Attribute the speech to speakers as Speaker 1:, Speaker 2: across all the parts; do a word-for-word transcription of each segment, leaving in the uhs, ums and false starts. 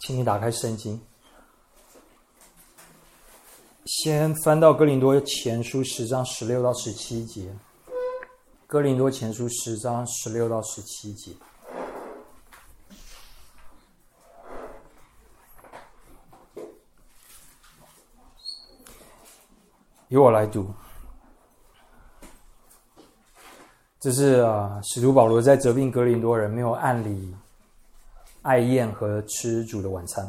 Speaker 1: 请你打开圣经，先翻到哥林多前书十章十六到十七节。哥林多前书十章十六到十七节。由我来读。这是啊，使徒保罗在责备哥林多人没有按理爱宴和吃主的晚餐，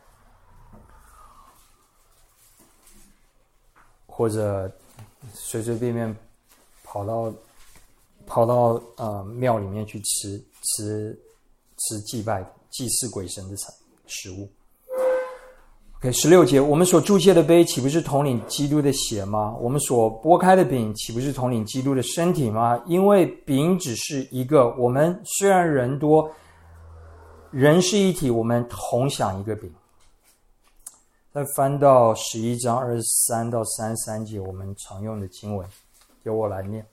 Speaker 1: 或者随随便便跑到跑到呃庙里面去吃吃吃祭拜祭祀鬼神的食物。OK， 十六节，我们所祝谢的杯岂不是统领基督的血吗？我们所拨开的饼岂不是统领基督的身体吗？因为饼只是一个，我们虽然人多，人是一体，我们同享一个饼。再翻到十一章二十三到三十三节，我们常用的经文，由我来念。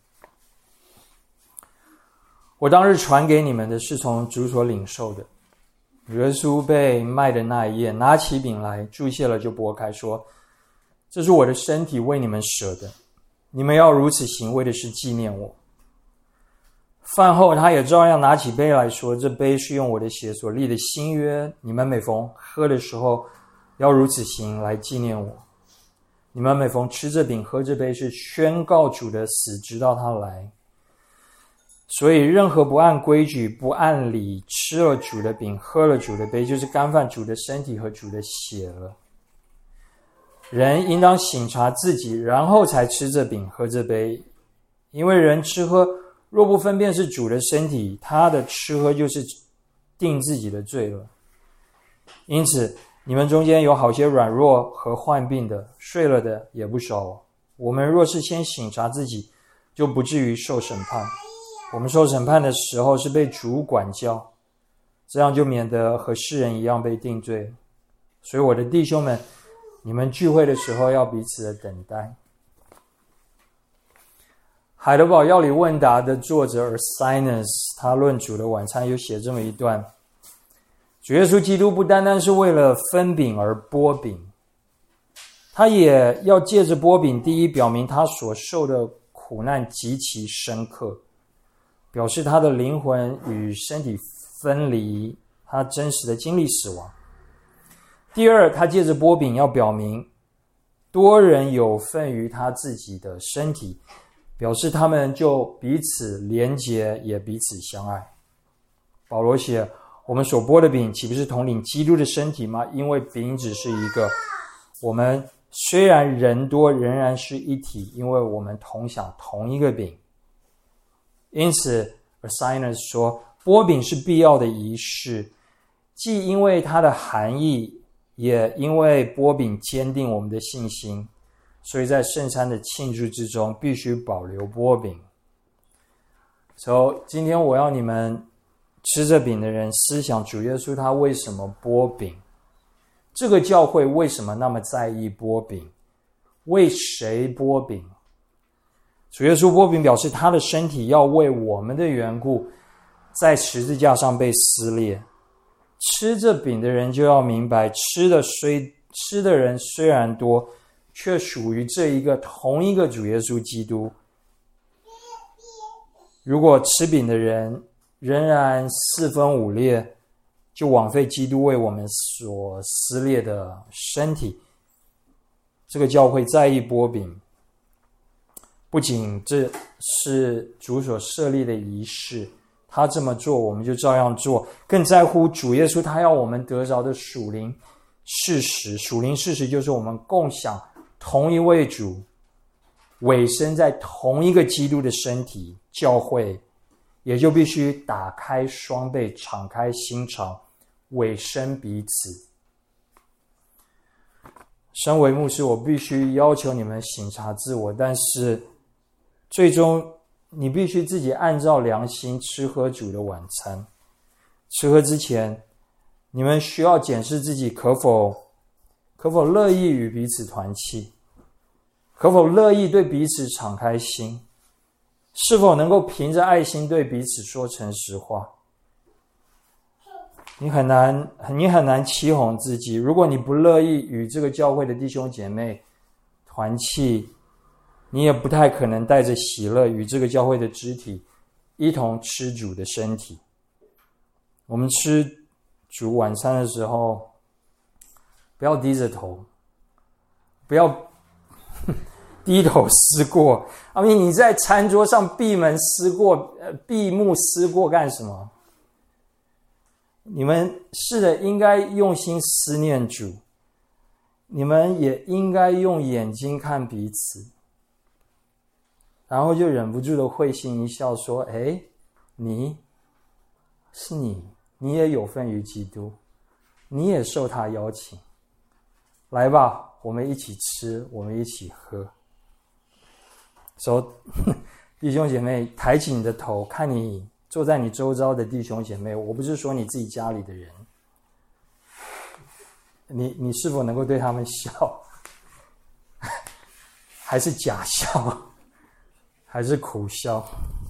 Speaker 1: 我当日传给你们的是从主所领受的。耶稣被卖的那一夜，拿起饼来，祝谢了就拨开，说：“这是我的身体，为你们舍的，你们要如此行，为的是纪念我。”饭后，他也照样拿起杯来说：“这杯是用我的血所立的新约，你们每逢喝的时候，要如此行，来纪念我。你们每逢吃这饼、喝这杯，是宣告主的死，直到他来。所以任何不按规矩、不按理吃了主的饼、喝了主的杯，就是干犯主的身体和主的血了。人应当省察自己，然后才吃这饼、喝这杯。因为人吃喝若不分辨是主的身体，他的吃喝就是定自己的罪了。因此你们中间有好些软弱和患病的，睡了的也不少。我们若是先省察自己，就不至于受审判。我们受审判的时候是被主管教，这样就免得和世人一样被定罪。所以我的弟兄们，你们聚会的时候要彼此的等待。海德堡要理问答的作者 Ursinus 他论主的晚餐有写这么一段：主耶稣基督不单单是为了分饼而拨饼，他也要借着拨饼，第一表明他所受的苦难极其深刻，表示他的灵魂与身体分离，他真实的经历死亡。第二，他借着拨饼要表明多人有份于他自己的身体，表示他们就彼此连结，也彼此相爱。保罗写：我们所拨的饼岂不是统领基督的身体吗？因为饼只是一个，我们虽然人多，仍然是一体，因为我们同享同一个饼。因此 Ursinus 说，拨饼是必要的仪式，既因为它的含义，也因为拨饼坚定我们的信心，所以在圣餐的庆祝之中必须保留拨饼。所以今天我要你们吃这饼的人思想主耶稣他为什么拨饼，这个教会为什么那么在意拨饼，为谁拨饼。主耶稣拨饼表示他的身体要为我们的缘故在十字架上被撕裂。吃这饼的人就要明白，吃的虽吃的人虽然多，却属于这一个同一个主耶稣基督。如果吃饼的人仍然四分五裂，就枉费基督为我们所撕裂的身体。这个教会在意拨饼，不仅这是主所设立的仪式，他这么做我们就照样做，更在乎主耶稣他要我们得着的属灵事实。属灵事实就是我们共享同一位主，委身在同一个基督的身体教会，也就必须打开双臂，敞开心肠，委身彼此。身为牧师，我必须要求你们省察自我，但是最终你必须自己按照良心吃喝主的晚餐。吃喝之前，你们需要检视自己可否可否乐意与彼此团契，可否乐意对彼此敞开心，是否能够凭着爱心对彼此说诚实话。 你很难你很难欺哄自己。如果你不乐意与这个教会的弟兄姐妹团契，你也不太可能带着喜乐与这个教会的肢体一同吃主的身体。我们吃主晚餐的时候，不要低着头，不要低头思过。阿明，你在餐桌上闭门思过、呃、闭目思过干什么？你们是的，应该用心思念主，你们也应该用眼睛看彼此，然后就忍不住的会心一笑说，诶，你是你你也有份于基督，你也受他邀请，来吧，我们一起吃，我们一起喝。所以弟兄姐妹，抬起你的头，看你坐在你周遭的弟兄姐妹，我不是说你自己家里的人，你你是否能够对他们笑，还是假笑，还是苦笑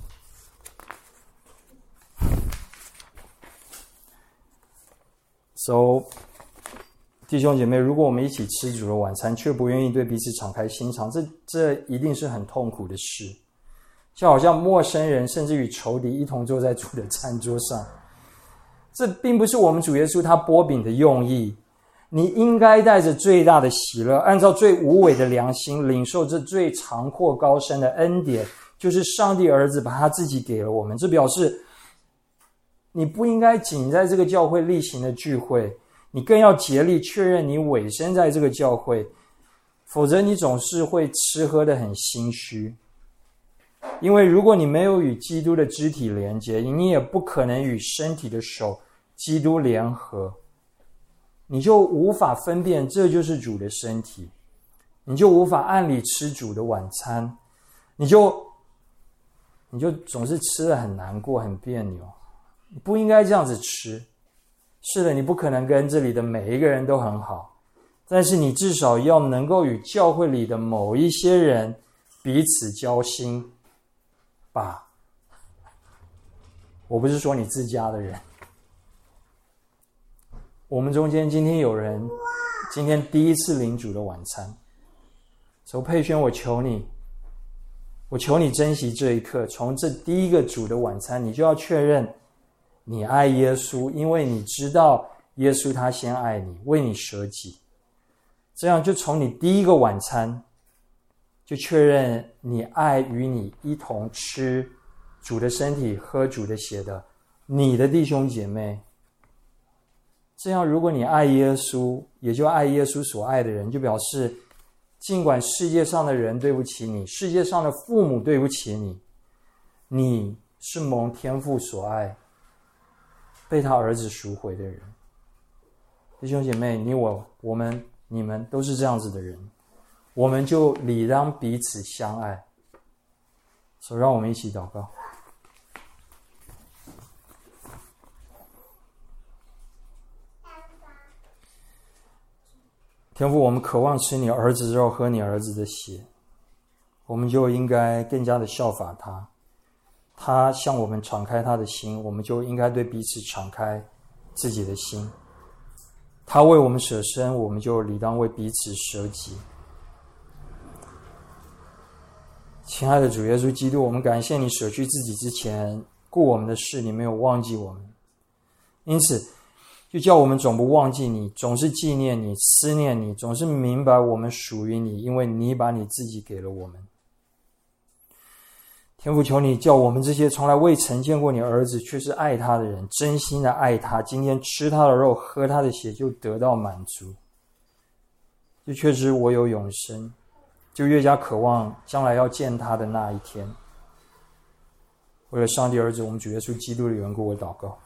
Speaker 1: ？So， 弟兄姐妹，如果我们一起吃主的晚餐，却不愿意对彼此敞开心肠，这这一定是很痛苦的事。就好像陌生人甚至与仇敌一同坐在主的餐桌上，这并不是我们主耶稣他擘饼的用意。你应该带着最大的喜乐，按照最无伪的良心，领受这最长阔高深的恩典，就是上帝儿子把他自己给了我们。这表示你不应该仅在这个教会例行的聚会，你更要竭力确认你委身在这个教会，否则你总是会吃喝得很心虚。因为如果你没有与基督的肢体连接，你也不可能与身体的手基督联合，你就无法分辨这就是主的身体，你就无法按理吃主的晚餐，你就你就总是吃得很难过很别扭。你不应该这样子吃。是的，你不可能跟这里的每一个人都很好，但是你至少要能够与教会里的某一些人彼此交心吧。我不是说你自家的人，我们中间今天有人今天第一次领主的晚餐，所以佩轩，我求你我求你珍惜这一刻，从这第一个主的晚餐，你就要确认你爱耶稣，因为你知道耶稣他先爱你，为你舍己。这样就从你第一个晚餐就确认你爱与你一同吃主的身体喝主的血的你的弟兄姐妹。这样如果你爱耶稣，也就爱耶稣所爱的人，就表示尽管世界上的人对不起你，世界上的父母对不起你，你是蒙天父所爱，被他儿子赎回的人。弟兄姐妹，你我我们你们都是这样子的人，我们就理当彼此相爱。所以让我们一起祷告。天父，我们渴望吃你儿子肉，喝你儿子的血，我们就应该更加的效法他。他向我们敞开他的心，我们就应该对彼此敞开自己的心。他为我们舍身，我们就理当为彼此舍己。亲爱的主耶稣基督，我们感谢你舍去自己之前顾我们的事，你没有忘记我们，因此就叫我们总不忘记你，总是纪念你，思念你，总是明白我们属于你，因为你把你自己给了我们。天父，求你叫我们这些从来未曾见过你儿子却是爱他的人，真心的爱他，今天吃他的肉喝他的血就得到满足，就确知我有永生，就越加渴望将来要见他的那一天。为了上帝儿子我们主耶稣基督的缘故，我祷告。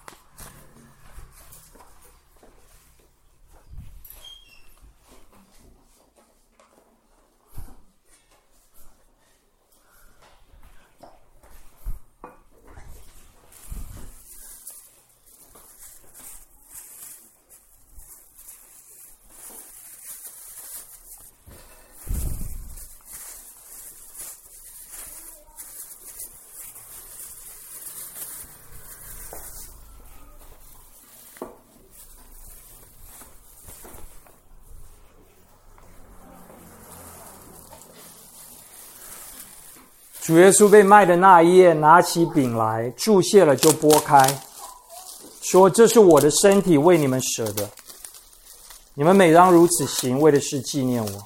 Speaker 1: 主耶稣被卖的那一夜，拿起饼来，注谢了就拨开，说：“这是我的身体，为你们舍的。你们每当如此行，为的是纪念我。”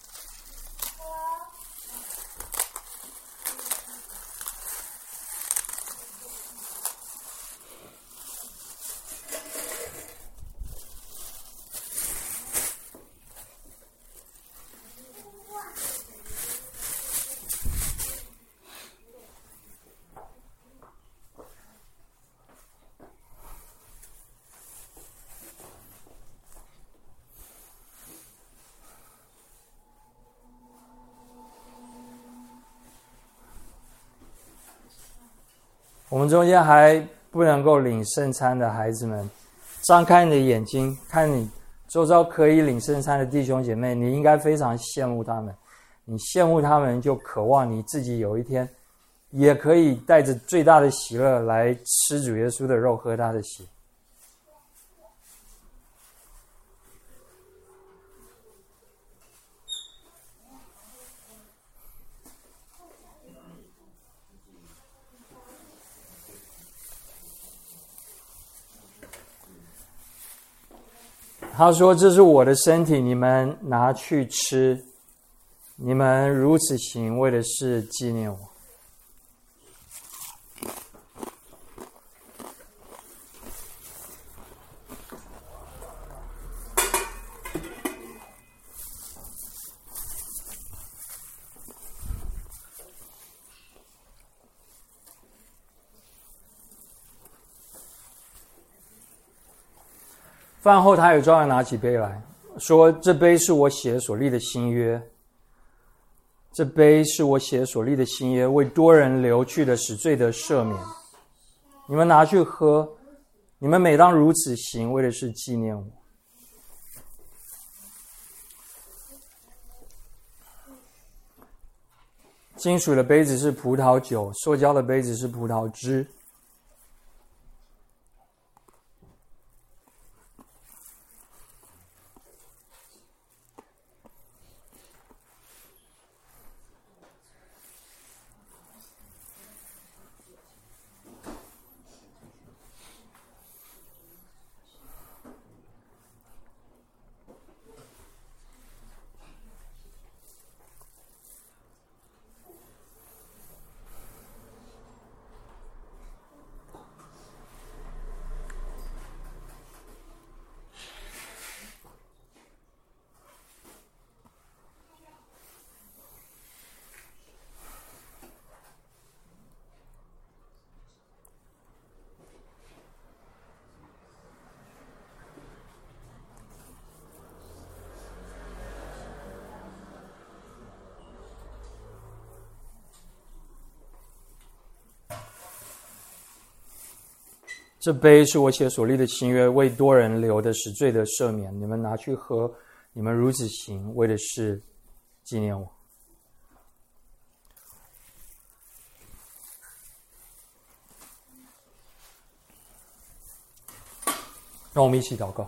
Speaker 1: 我们中间还不能够领圣餐的孩子们，张开你的眼睛，看你周遭可以领圣餐的弟兄姐妹，你应该非常羡慕他们。你羡慕他们，就渴望你自己有一天也可以带着最大的喜乐来吃主耶稣的肉，喝他的血。他说：“这是我的身体，你们拿去吃。你们如此行，为的是纪念我。”饭后，他也照样拿起杯来说：“这杯是我血所立的新约，这杯是我血所立的新约，为多人流去的，使罪得赦免。你们拿去喝，你们每当如此行，为的是纪念我。”金属的杯子是葡萄酒，塑胶的杯子是葡萄汁。这杯是我血所立的新约，为多人流的，使罪得赦免。你们拿去喝，你们如此行，为的是纪念我。让我们一起祷告。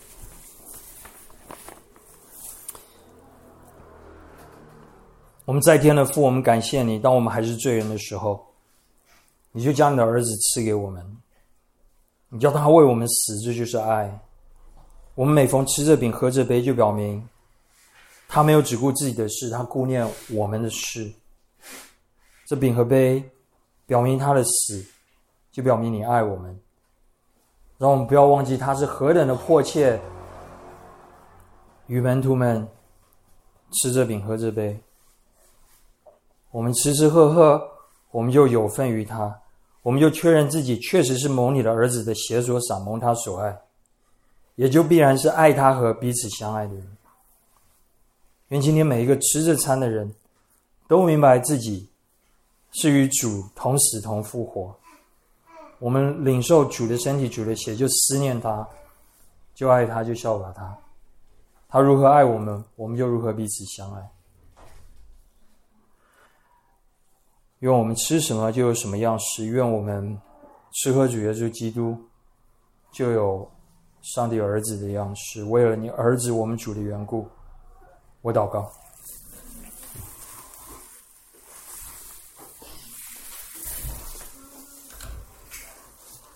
Speaker 1: 我们在天的父，我们感谢你，当我们还是罪人的时候，你就将你的儿子赐给我们，你叫他为我们死，这就是爱。我们每逢吃这饼喝这杯，就表明他没有只顾自己的事，他顾念我们的事。这饼和杯表明他的死，就表明你爱我们。让我们不要忘记他是何等的迫切与门徒们吃这饼喝这杯。我们吃吃喝喝，我们就有份于他，我们就确认自己确实是蒙你的儿子的血所赏，蒙他所爱，也就必然是爱他和彼此相爱的人。愿今天每一个吃这餐的人都明白自己是与主同死同复活。我们领受主的身体主的血，就思念他，就爱他，就效法他。他如何爱我们，我们就如何彼此相爱。愿我们吃什么就有什么样式，愿我们吃喝主耶稣基督就有上帝儿子的样式。为了你儿子我们主的缘故，我祷告。